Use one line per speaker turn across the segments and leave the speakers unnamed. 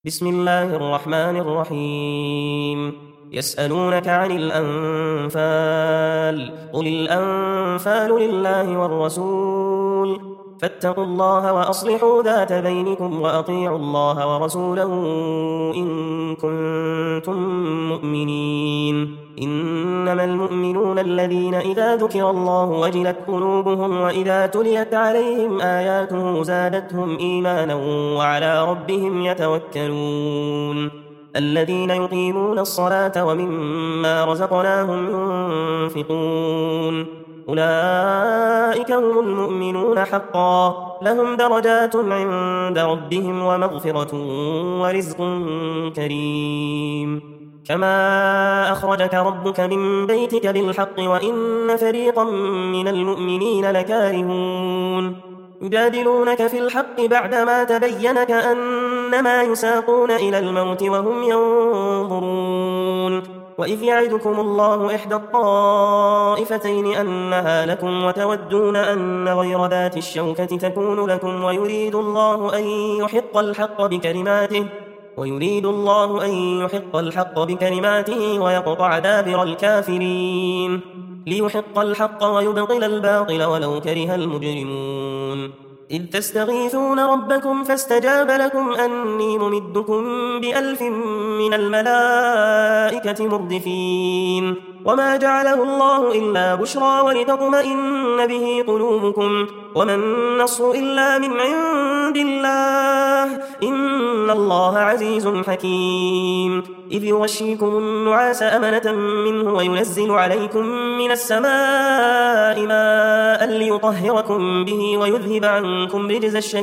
بسم الله الرحمن الرحيم يسألونك عن الأنفال قل الأنفال لله والرسول فاتقوا الله وأصلحوا ذات بينكم وأطيعوا الله ورسوله إن كنتم مؤمنين إنما المؤمنون الذين إذا ذكر الله وجلت قلوبهم وإذا تليت عليهم آياته زادتهم إيمانا وعلى ربهم يتوكلون الذين يقيمون الصلاة ومما رزقناهم ينفقون أولئك هم المؤمنون حقا لهم درجات عند ربهم ومغفرة ورزق كريم كما أخرجك ربك من بيتك بالحق وإن فريقا من المؤمنين لكارهون يجادلونك في الحق بعدما تبين كأنما يساقون إلى الموت وهم ينظرون وإذ يعدكم الله إحدى الطائفتين أنها لكم وتودون أن غير ذات الشوكة تكون لكم ويريد الله أن يحق الحق بكلماته ويقطع دابر الكافرين ليحق الحق ويبطل الباطل ولو كره المجرمون إذ تستغيثون ربكم فاستجاب لكم أني ممدكم ب1000 من الملائكة مردفين وما جعله الله إلا بشرى ولتطمئن به قلوبكم وما النصر إلا من عند الله إن الله عزيز حكيم إذ يغشيكم النعاس أمنة منه وينزل عليكم من السماء ماء ليطهركم به ويذهب عنكم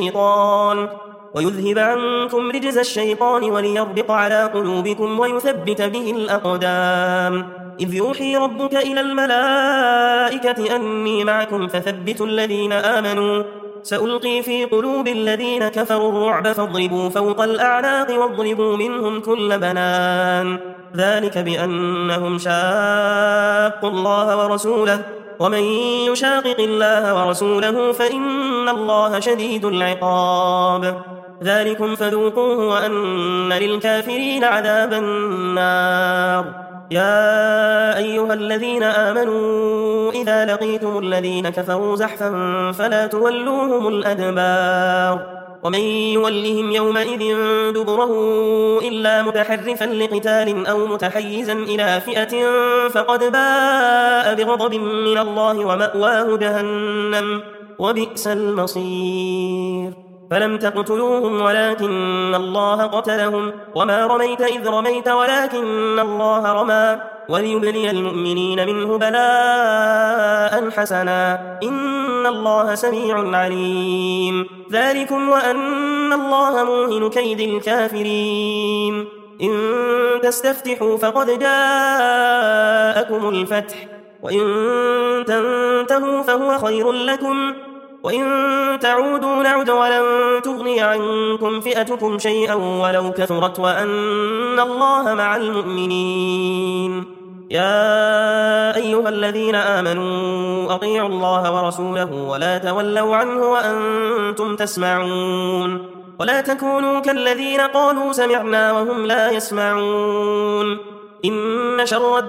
رجز الشيطان وليربط على قلوبكم ويثبت به الأقدام إذ يوحي ربك إلى الملائكة أني معكم فثبتوا الذين آمنوا سألقي في قلوب الذين كفروا الرعب فاضربوا فوق الأعناق واضربوا منهم كل بنان ذلك بأنهم شاقوا الله ورسوله ومن يشاقق الله ورسوله فإن الله شديد العقاب ذلكم فذوقوه وأن للكافرين عذاب النار يا أيها الذين آمنوا إذا لقيتم الذين كفروا زحفا فلا تولوهم الأدبار ومن يولهم يومئذ دبره إلا متحرفا لقتال أو متحيزا إلى فئة فقد باء بغضب من الله ومأواه جهنم وبئس المصير فلم تقتلوهم ولكن الله قتلهم وما رميت إذ رميت ولكن الله رمى وليبلي المؤمنين منه بلاء حسنا إن الله سميع عليم ذلكم وأن الله موهن كيد الكافرين إن تستفتحوا فقد جاءكم الفتح وإن تنتهوا فهو خير لكم وإن تعودوا نعد ولن تغني عنكم فئتكم شيئا ولو كثرت وأن الله مع المؤمنين يا أيها الذين آمنوا أطيعوا الله ورسوله ولا تولوا عنه وأنتم تسمعون ولا تكونوا كالذين قالوا سمعنا وهم لا يسمعون إن شر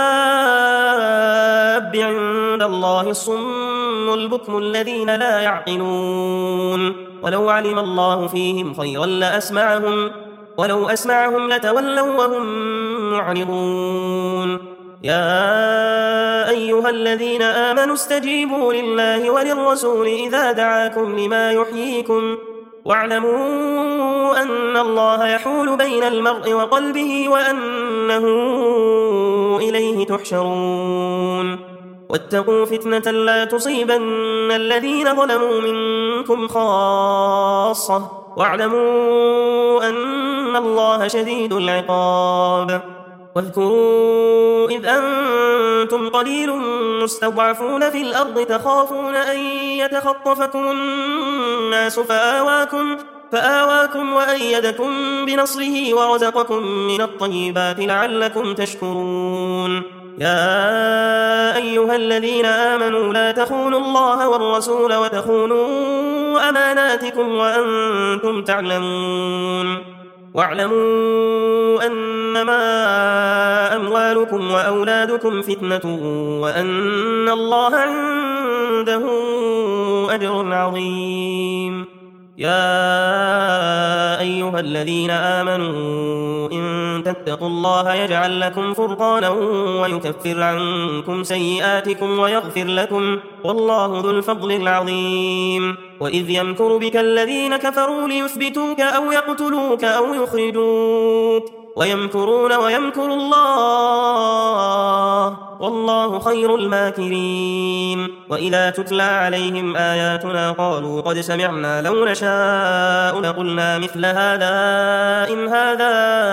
الدواب عند الله الصم البكم الذين لا يعقلون ولو علم الله فيهم خيرا لأسمعهم ولو أسمعهم لتولوا وهم معرضون يا أيها الذين آمنوا استجيبوا لله وللرسول إذا دعاكم لما يحييكم واعلموا أن الله يحول بين المرء وقلبه وأنه إليه تحشرون واتقوا فتنة لا تصيبن الذين ظلموا منكم خاصة واعلموا أن الله شديد العقاب واذكروا إذ أنتم قليل مستضعفون في الأرض تخافون أن يتخطفكم الناس فآواكم وأيدكم بنصره ورزقكم من الطيبات لعلكم تشكرون يا أيها الذين آمنوا لا تخونوا الله والرسول وتخونوا أماناتكم وأنتم تعلمون واعلموا أنما أموالكم وأولادكم فتنة وأن الله عنده أجر عظيم. يا أيها الذين آمنوا إن تتقوا الله يجعل لكم فرقانا ويكفر عنكم سيئاتكم ويغفر لكم والله ذو الفضل العظيم. وإذ يمكر بك الذين كفروا ليثبتوك أو يقتلوك أو يخرجوك ويمكرون ويمكر الله والله خير الماكرين. وإذا تتلى عليهم آياتنا قالوا قد سمعنا لو نشاء لقلنا مثل هذا إن هذا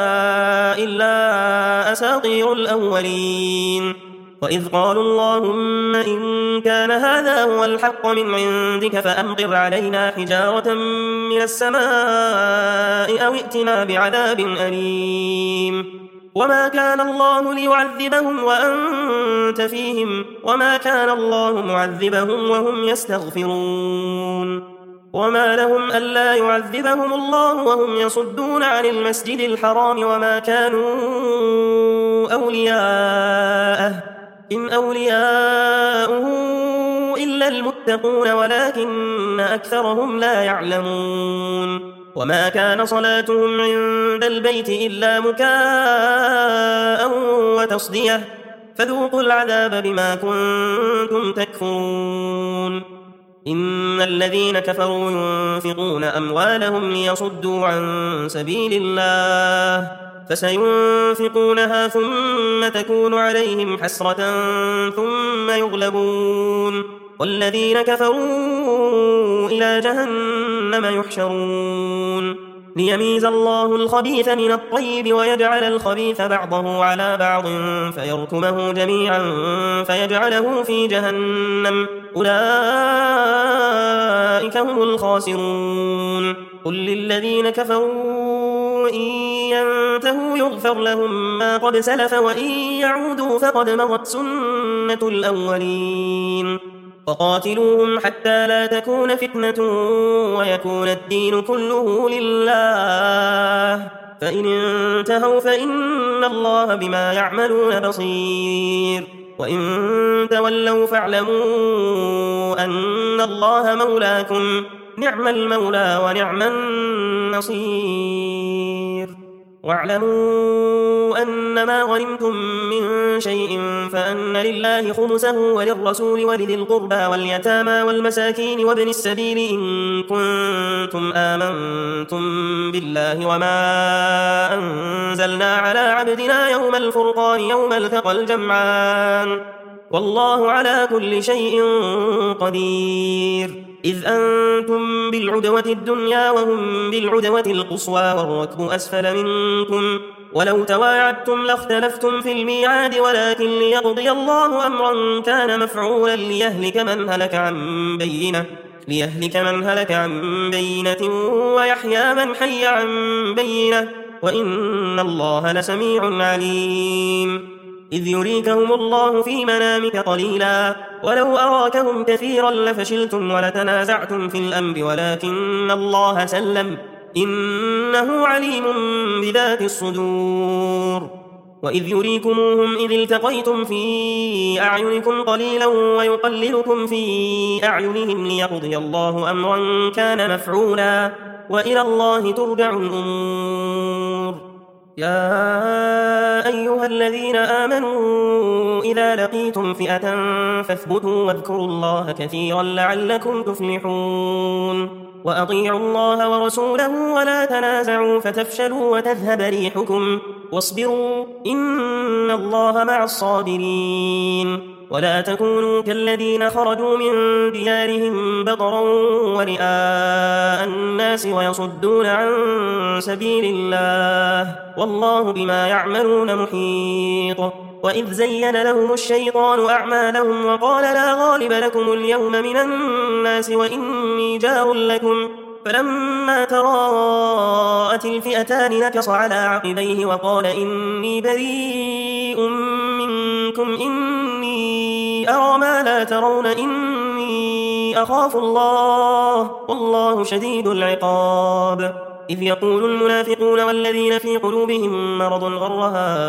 إلا أساطير الأولين. وإذ قالوا اللهم إن كان هذا هو الحق من عندك فأمطر علينا حجارة من السماء أو ائتنا بعذاب أليم. وما كان الله ليعذبهم وأنت فيهم وما كان الله معذبهم وهم يستغفرون. وما لهم ألا يعذبهم الله وهم يصدون عن المسجد الحرام وما كانوا أولياءه إن أولياؤه إلا المتقون ولكن أكثرهم لا يعلمون. وما كان صلاتهم عند البيت إلا مكاء وتصدية فذوقوا العذاب بما كنتم تكفرون. إن الذين كفروا ينفقون أموالهم ليصدوا عن سبيل الله فسينفقونها ثم تكون عليهم حسرة ثم يغلبون والذين كفروا إلى جهنم يحشرون. ليميز الله الخبيث من الطيب ويجعل الخبيث بعضه على بعض فيركمه جميعا فيجعله في جهنم أولئك هم الخاسرون. قل للذين كفروا إن ينتهوا يغفر لهم ما قد سلف وإن يعودوا فقد مضت سنة الأولين. وقاتلوهم حتى لا تكون فتنة ويكون الدين كله لله فإن انتهوا فإن الله بما يعملون بصير. وإن تولوا فاعلموا أن الله مولاكم نعم المولى ونعم النصير. واعلموا أن ما غنمتم من شيء فأن لله خمسه وللرسول ولذي القربى واليتامى والمساكين وابن السبيل إن كنتم آمنتم بالله وما أنزلنا على عبدنا يوم الفرقان يوم التقى الجمعان والله على كل شيء قدير. إذ أنتم بالعدوة الدنيا وهم بالعدوة القصوى والركب أسفل منكم ولو تواعدتم لاختلفتم في الميعاد ولكن ليقضي الله أمرا كان مفعولا ليهلك من هلك عن بينة ويحيى من حي عن بينة وإن الله لسميع عليم. إذ يريكهم الله في منامك قليلا ولو أراكهم كثيرا لفشلتم ولتنازعتم في الأمر ولكن الله سلم إنه عليم بذات الصدور. وإذ يريكموهم إذ التقيتم في أعينكم قليلا ويقللكم في أعينهم ليقضي الله أمرا كان مفعولا وإلى الله ترجع الأمور. يا أيها الذين آمنوا إذا لقيتم فئة فاثبتوا واذكروا الله كثيرا لعلكم تفلحون. وأطيعوا الله ورسوله ولا تنازعوا فتفشلوا وتذهب ريحكم واصبروا إن الله مع الصابرين. ولا تكونوا كالذين خرجوا من ديارهم بطرا ورئاء الناس ويصدون عن سبيل الله والله بما يعملون محيط. وإذ زين لهم الشيطان أعمالهم وقال لا غالب لكم اليوم من الناس وإني جار لكم فلما تراءت الفئتان نكص على عقبيه وقال إني بريء منكم إني أرى ما لا ترون إني أخاف الله والله شديد العقاب. إذ يقول المنافقون والذين في قلوبهم مرض غر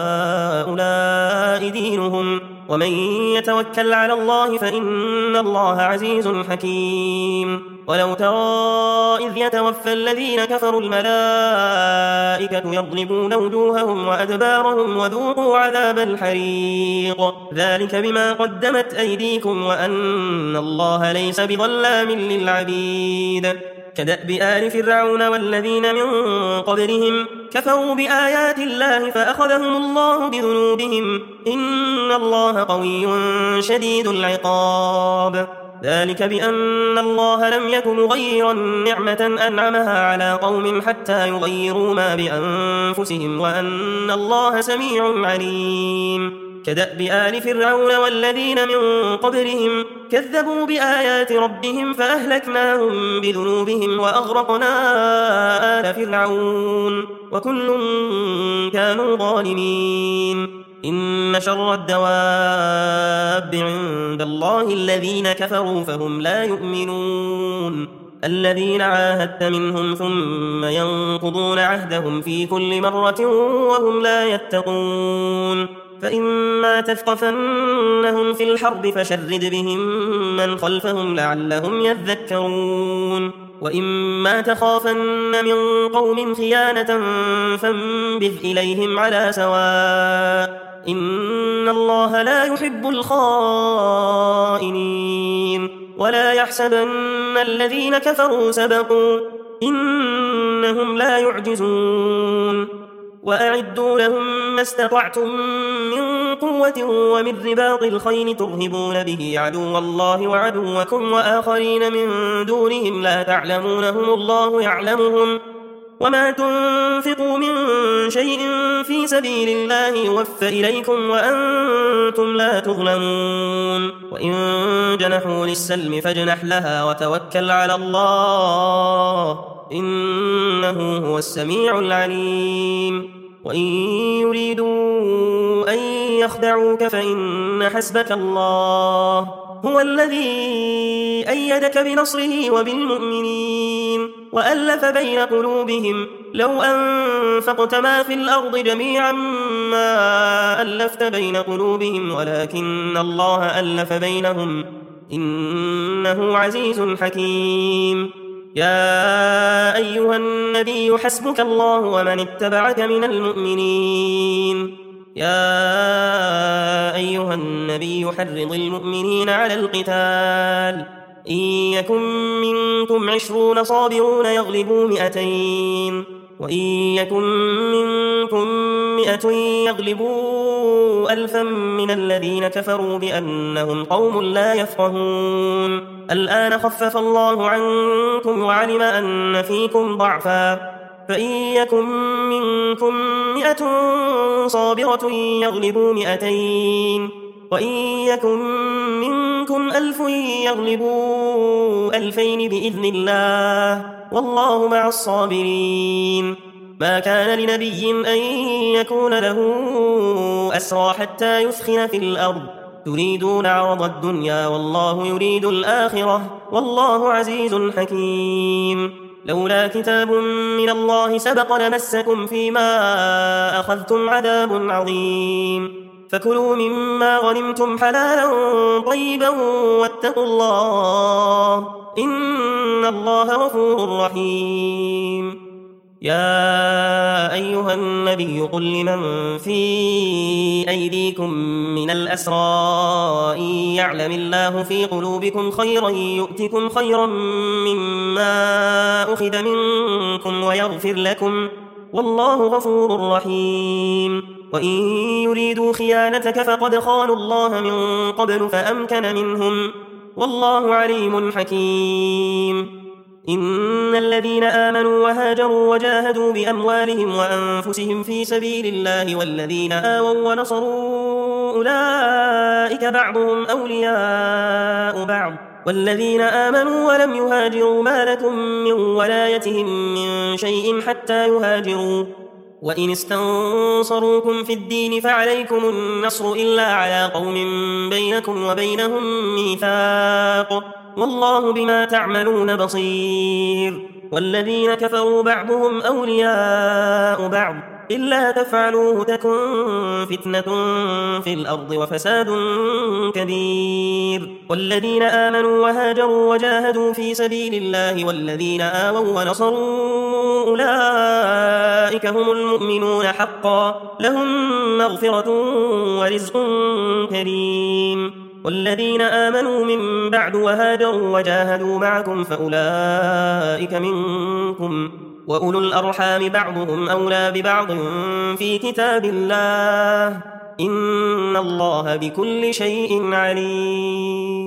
هؤلاء دينهم ومن يتوكل على الله فإن الله عزيز حكيم ولو ترى إذ يتوفى الذين كفروا الملائكة يضربون وجوههم وأدبارهم وذوقوا عذاب الحريق ذلك بما قدمت أيديكم وأن الله ليس بظلام للعبيد كدأب آل فرعون والذين من قبلهم كفروا بآيات الله فأخذهم الله بذنوبهم إن الله قوي شديد العقاب ذلك بأن الله لم يكن مغيرا نعمة أنعمها على قوم حتى يغيروا ما بأنفسهم وأن الله سميع عليم كدأب آل فرعون والذين من قبلهم كذبوا بآيات ربهم فأهلكناهم بذنوبهم وأغرقنا آل فرعون وكل كانوا ظالمين إن شر الدواب عند الله الذين كفروا فهم لا يؤمنون الذين عاهدت منهم ثم ينقضون عهدهم في كل مرة وهم لا يتقون فإما تثقفنهم في الحرب فشرد بهم من خلفهم لعلهم يذكرون وإما تخافن من قوم خيانة فانبذ إليهم على سواء إن الله لا يحب الخائنين ولا يحسبن الذين كفروا سبقوا إنهم لا يعجزون وأعدوا لهم ما استطعتم من قوة ومن رباط الخيل ترهبون به عدو الله وعدوكم وآخرين من دونهم لا تعلمونهم الله يعلمهم وما تنفقوا من شيء في سبيل الله يوفى إليكم وأنتم لا تظلمون وإن جنحوا للسلم فاجنح لها وتوكل على الله إنه هو السميع العليم وإن يريدوا أن يخدعوك فإن حسبك الله هو الذي أيدك بنصره وبالمؤمنين وألف بين قلوبهم لو أنفقت ما في الأرض جميعا ما ألفت بين قلوبهم ولكن الله ألف بينهم إنه عزيز حكيم يا أيها النبي حسبك الله ومن اتبعك من المؤمنين يا أيها النبي حرض المؤمنين على القتال إن يكن منكم 20 صابرون يغلبوا 200 وإن يكن منكم 100 يغلبوا 1000 من الذين كفروا بأنهم قوم لا يفقهون الآن خفف الله عنكم وعلم أن فيكم ضعفا فإن يكن منكم 100 صابرة يغلبوا 200 وإن يكن منكم 1000 يغلبوا 2000 بإذن الله والله مع الصابرين ما كان لنبي أن يكون له أسرى حتى يثخن في الأرض تريدون عرض الدنيا والله يريد الآخرة والله عزيز حكيم لولا كتاب من الله سبق لمسكم فيما أخذتم عذاب عظيم فكلوا مما غنمتم حلالا طيبا واتقوا الله إن الله غفور رحيم يا أيها النبي قل لمن في أيديكم من الأسرى إن يعلم الله في قلوبكم خيرا يؤتكم خيرا مما أخذ منكم ويغفر لكم والله غفور رحيم وإن يريدوا خيانتك فقد خانوا الله من قبل فأمكن منهم والله عليم حكيم إن الذين آمنوا وهاجروا وجاهدوا بأموالهم وأنفسهم في سبيل الله والذين آووا ونصروا أولئك بعضهم أولياء بعض والذين آمنوا ولم يهاجروا ما لكم من ولايتهم من شيء حتى يهاجروا وإن استنصروكم في الدين فعليكم النصر إلا على قوم بينكم وبينهم ميثاق والله بما تعملون بصير والذين كفروا بعضهم أولياء بعض إلا تفعلوه تكن فتنة في الأرض وفساد كبير والذين آمنوا وهاجروا وجاهدوا في سبيل الله والذين آووا ونصروا أولئك هم المؤمنون حقا لهم مغفرة ورزق كريم والذين آمنوا من بعد وهاجروا وجاهدوا معكم فأولئك منكم وأولو الأرحام بعضهم أولى ببعض في كتاب الله إن الله بكل شيء عليم